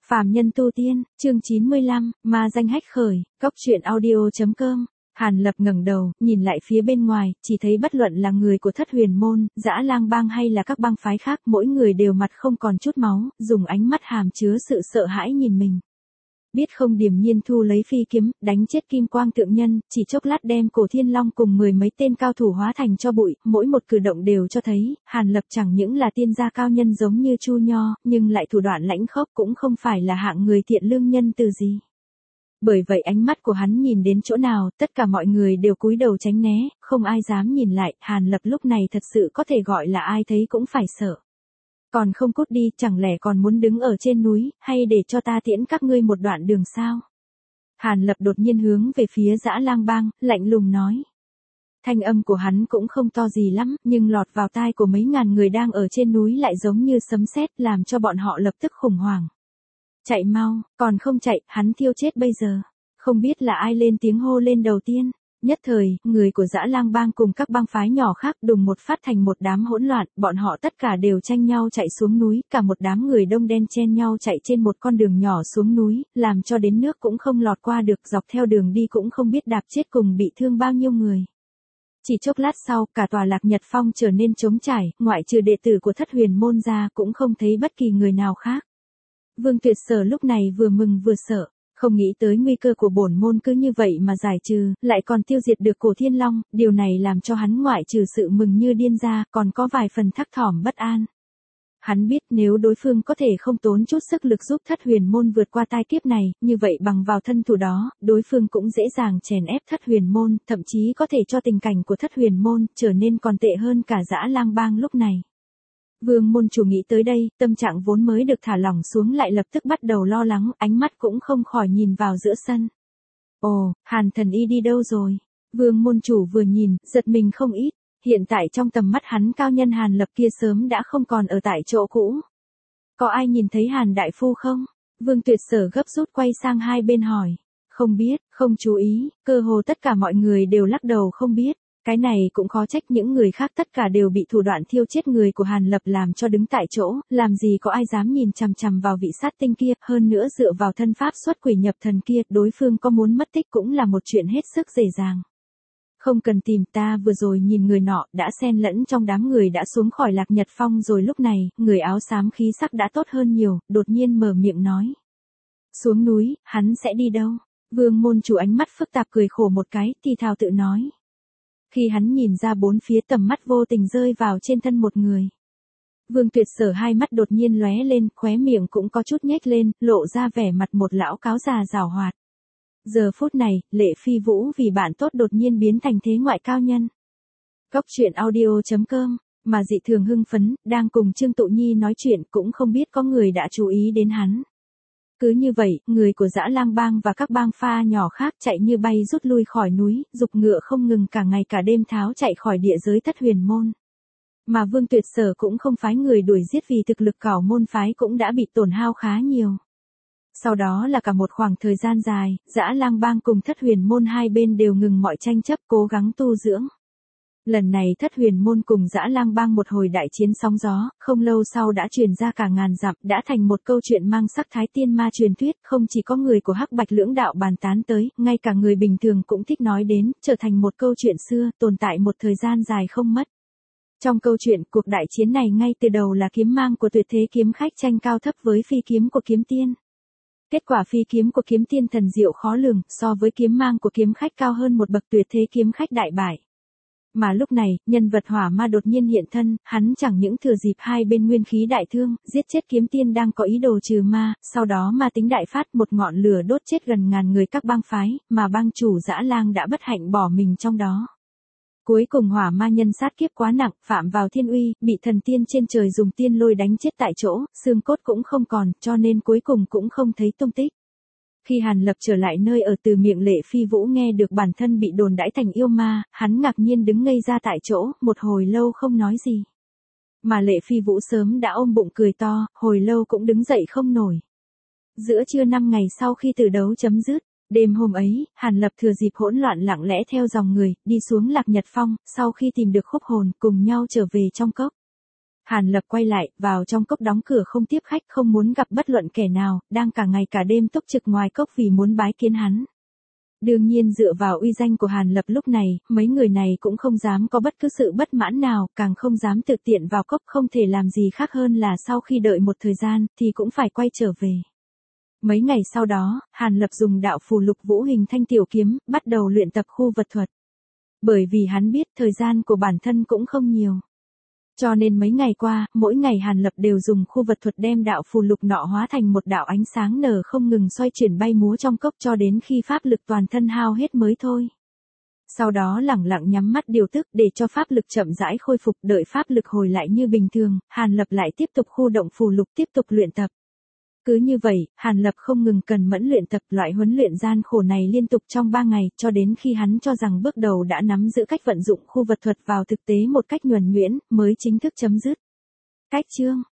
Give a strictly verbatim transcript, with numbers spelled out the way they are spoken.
Phàm nhân tu tiên, chương chín mươi lăm, ma danh hách khởi, cốc truyện audio chấm com. Hàn Lập ngẩng đầu, nhìn lại phía bên ngoài, chỉ thấy bất luận là người của Thất Huyền môn, Dã Lang bang hay là các bang phái khác, mỗi người đều mặt không còn chút máu, dùng ánh mắt hàm chứa sự sợ hãi nhìn mình. Biết không điềm nhiên thu lấy phi kiếm, đánh chết Kim Quang Tượng Nhân, chỉ chốc lát đem Cổ Thiên Long cùng mười mấy tên cao thủ hóa thành cho bụi, mỗi một cử động đều cho thấy, Hàn Lập chẳng những là tiên gia cao nhân giống như Chu Nho, nhưng lại thủ đoạn lãnh khốc cũng không phải là hạng người thiện lương nhân từ gì. Bởi vậy ánh mắt của hắn nhìn đến chỗ nào, tất cả mọi người đều cúi đầu tránh né, không ai dám nhìn lại, Hàn Lập lúc này thật sự có thể gọi là ai thấy cũng phải sợ. Còn không cút đi, chẳng lẽ còn muốn đứng ở trên núi, hay để cho ta tiễn các ngươi một đoạn đường sao? Hàn Lập đột nhiên hướng về phía Dã Lang bang, lạnh lùng nói. Thanh âm của hắn cũng không to gì lắm, nhưng lọt vào tai của mấy ngàn người đang ở trên núi lại giống như sấm sét, làm cho bọn họ lập tức khủng hoảng. Chạy mau, còn không chạy, hắn thiêu chết bây giờ. Không biết là ai lên tiếng hô lên đầu tiên. Nhất thời, người của Dã Lang bang cùng các bang phái nhỏ khác đùng một phát thành một đám hỗn loạn, bọn họ tất cả đều tranh nhau chạy xuống núi, cả một đám người đông đen chen nhau chạy trên một con đường nhỏ xuống núi, làm cho đến nước cũng không lọt qua được, dọc theo đường đi cũng không biết đạp chết cùng bị thương bao nhiêu người. Chỉ chốc lát sau, cả tòa Lạc Nhật Phong trở nên trống trải, ngoại trừ đệ tử của Thất Huyền môn ra cũng không thấy bất kỳ người nào khác. Vương Tuyệt Sở lúc này vừa mừng vừa sợ. Không nghĩ tới nguy cơ của bổn môn cứ như vậy mà giải trừ, lại còn tiêu diệt được Cổ Thiên Long, điều này làm cho hắn ngoại trừ sự mừng như điên ra, còn có vài phần thắc thỏm bất an. Hắn biết nếu đối phương có thể không tốn chút sức lực giúp Thất Huyền môn vượt qua tai kiếp này, như vậy bằng vào thân thủ đó, đối phương cũng dễ dàng chèn ép Thất Huyền môn, thậm chí có thể cho tình cảnh của Thất Huyền môn trở nên còn tệ hơn cả Dã Lang bang lúc này. Vương môn chủ nghĩ tới đây, tâm trạng vốn mới được thả lỏng xuống lại lập tức bắt đầu lo lắng, ánh mắt cũng không khỏi nhìn vào giữa sân. Ồ, Hàn thần y đi đâu rồi? Vương môn chủ vừa nhìn, giật mình không ít, hiện tại trong tầm mắt hắn cao nhân Hàn Lập kia sớm đã không còn ở tại chỗ cũ. Có ai nhìn thấy Hàn đại phu không? Vương Tuyệt Sở gấp rút quay sang hai bên hỏi. Không biết, không chú ý, cơ hồ tất cả mọi người đều lắc đầu không biết. Cái này cũng khó trách những người khác tất cả đều bị thủ đoạn thiêu chết người của Hàn Lập làm cho đứng tại chỗ, làm gì có ai dám nhìn chằm chằm vào vị sát tinh kia, hơn nữa dựa vào thân pháp xuất quỷ nhập thần kia, đối phương có muốn mất tích cũng là một chuyện hết sức dễ dàng. Không cần tìm, ta vừa rồi nhìn người nọ, đã xen lẫn trong đám người đã xuống khỏi Lạc Nhật Phong rồi, lúc này, người áo xám khí sắc đã tốt hơn nhiều, đột nhiên mở miệng nói. Xuống núi, hắn sẽ đi đâu? Vương môn chủ ánh mắt phức tạp cười khổ một cái, thì thào tự nói. Khi hắn nhìn ra bốn phía, tầm mắt vô tình rơi vào trên thân một người. Vương Tuyệt Sở hai mắt đột nhiên lóe lên, khóe miệng cũng có chút nhếch lên, lộ ra vẻ mặt một lão cáo già giảo hoạt. Giờ phút này, Lệ Phi Vũ vì bạn tốt đột nhiên biến thành thế ngoại cao nhân. Cốc truyện audio chấm com, mà dị thường hưng phấn, đang cùng Trương Tụ Nhi nói chuyện, cũng không biết có người đã chú ý đến hắn. Cứ như vậy, người của Dã Lang bang và các bang pha nhỏ khác chạy như bay rút lui khỏi núi, dục ngựa không ngừng cả ngày cả đêm tháo chạy khỏi địa giới Thất Huyền môn. Mà Vương Tuyệt Sở cũng không phái người đuổi giết vì thực lực cảo môn phái cũng đã bị tổn hao khá nhiều. Sau đó là cả một khoảng thời gian dài, Dã Lang bang cùng Thất Huyền môn hai bên đều ngừng mọi tranh chấp, cố gắng tu dưỡng. Lần này Thất Huyền môn cùng Dã Lang bang một hồi đại chiến sóng gió, không lâu sau đã truyền ra cả ngàn dặm, đã thành một câu chuyện mang sắc thái tiên ma truyền thuyết, không chỉ có người của Hắc Bạch lưỡng đạo bàn tán tới, ngay cả người bình thường cũng thích nói đến, trở thành một câu chuyện xưa, tồn tại một thời gian dài không mất. Trong câu chuyện, cuộc đại chiến này ngay từ đầu là kiếm mang của tuyệt thế kiếm khách tranh cao thấp với phi kiếm của kiếm tiên. Kết quả phi kiếm của kiếm tiên thần diệu khó lường, so với kiếm mang của kiếm khách cao hơn một bậc, tuyệt thế kiếm khách đại bại. Mà lúc này, nhân vật hỏa ma đột nhiên hiện thân, hắn chẳng những thừa dịp hai bên nguyên khí đại thương, giết chết kiếm tiên đang có ý đồ trừ ma, sau đó ma tính đại phát, một ngọn lửa đốt chết gần ngàn người các bang phái, mà bang chủ Dã Lang đã bất hạnh bỏ mình trong đó. Cuối cùng hỏa ma nhân sát kiếp quá nặng, phạm vào thiên uy, bị thần tiên trên trời dùng tiên lôi đánh chết tại chỗ, xương cốt cũng không còn, cho nên cuối cùng cũng không thấy tung tích. Khi Hàn Lập trở lại nơi ở, từ miệng Lệ Phi Vũ nghe được bản thân bị đồn đãi thành yêu ma, hắn ngạc nhiên đứng ngây ra tại chỗ, một hồi lâu không nói gì. Mà Lệ Phi Vũ sớm đã ôm bụng cười to, hồi lâu cũng đứng dậy không nổi. Giữa trưa năm ngày sau khi tử đấu chấm dứt, đêm hôm ấy, Hàn Lập thừa dịp hỗn loạn lặng lẽ theo dòng người, đi xuống Lạc Nhật Phong, sau khi tìm được khúc hồn, cùng nhau trở về trong cốc. Hàn Lập quay lại, vào trong cốc đóng cửa không tiếp khách, không muốn gặp bất luận kẻ nào, đang cả ngày cả đêm túc trực ngoài cốc vì muốn bái kiến hắn. Đương nhiên dựa vào uy danh của Hàn Lập lúc này, mấy người này cũng không dám có bất cứ sự bất mãn nào, càng không dám tự tiện vào cốc, không thể làm gì khác hơn là sau khi đợi một thời gian, thì cũng phải quay trở về. Mấy ngày sau đó, Hàn Lập dùng đạo phù lục vũ hình thanh tiểu kiếm, bắt đầu luyện tập khu vật thuật. Bởi vì hắn biết thời gian của bản thân cũng không nhiều. Cho nên mấy ngày qua, mỗi ngày Hàn Lập đều dùng khu vật thuật đem đạo phù lục nọ hóa thành một đạo ánh sáng nở không ngừng xoay chuyển bay múa trong cốc cho đến khi pháp lực toàn thân hao hết mới thôi. Sau đó lẳng lặng nhắm mắt điều tức để cho pháp lực chậm rãi khôi phục, đợi pháp lực hồi lại như bình thường, Hàn Lập lại tiếp tục khu động phù lục tiếp tục luyện tập. Cứ như vậy, Hàn Lập không ngừng cần mẫn luyện tập loại huấn luyện gian khổ này liên tục trong ba ngày, cho đến khi hắn cho rằng bước đầu đã nắm giữ cách vận dụng khu vật thuật vào thực tế một cách nhuần nhuyễn, mới chính thức chấm dứt. Cách chương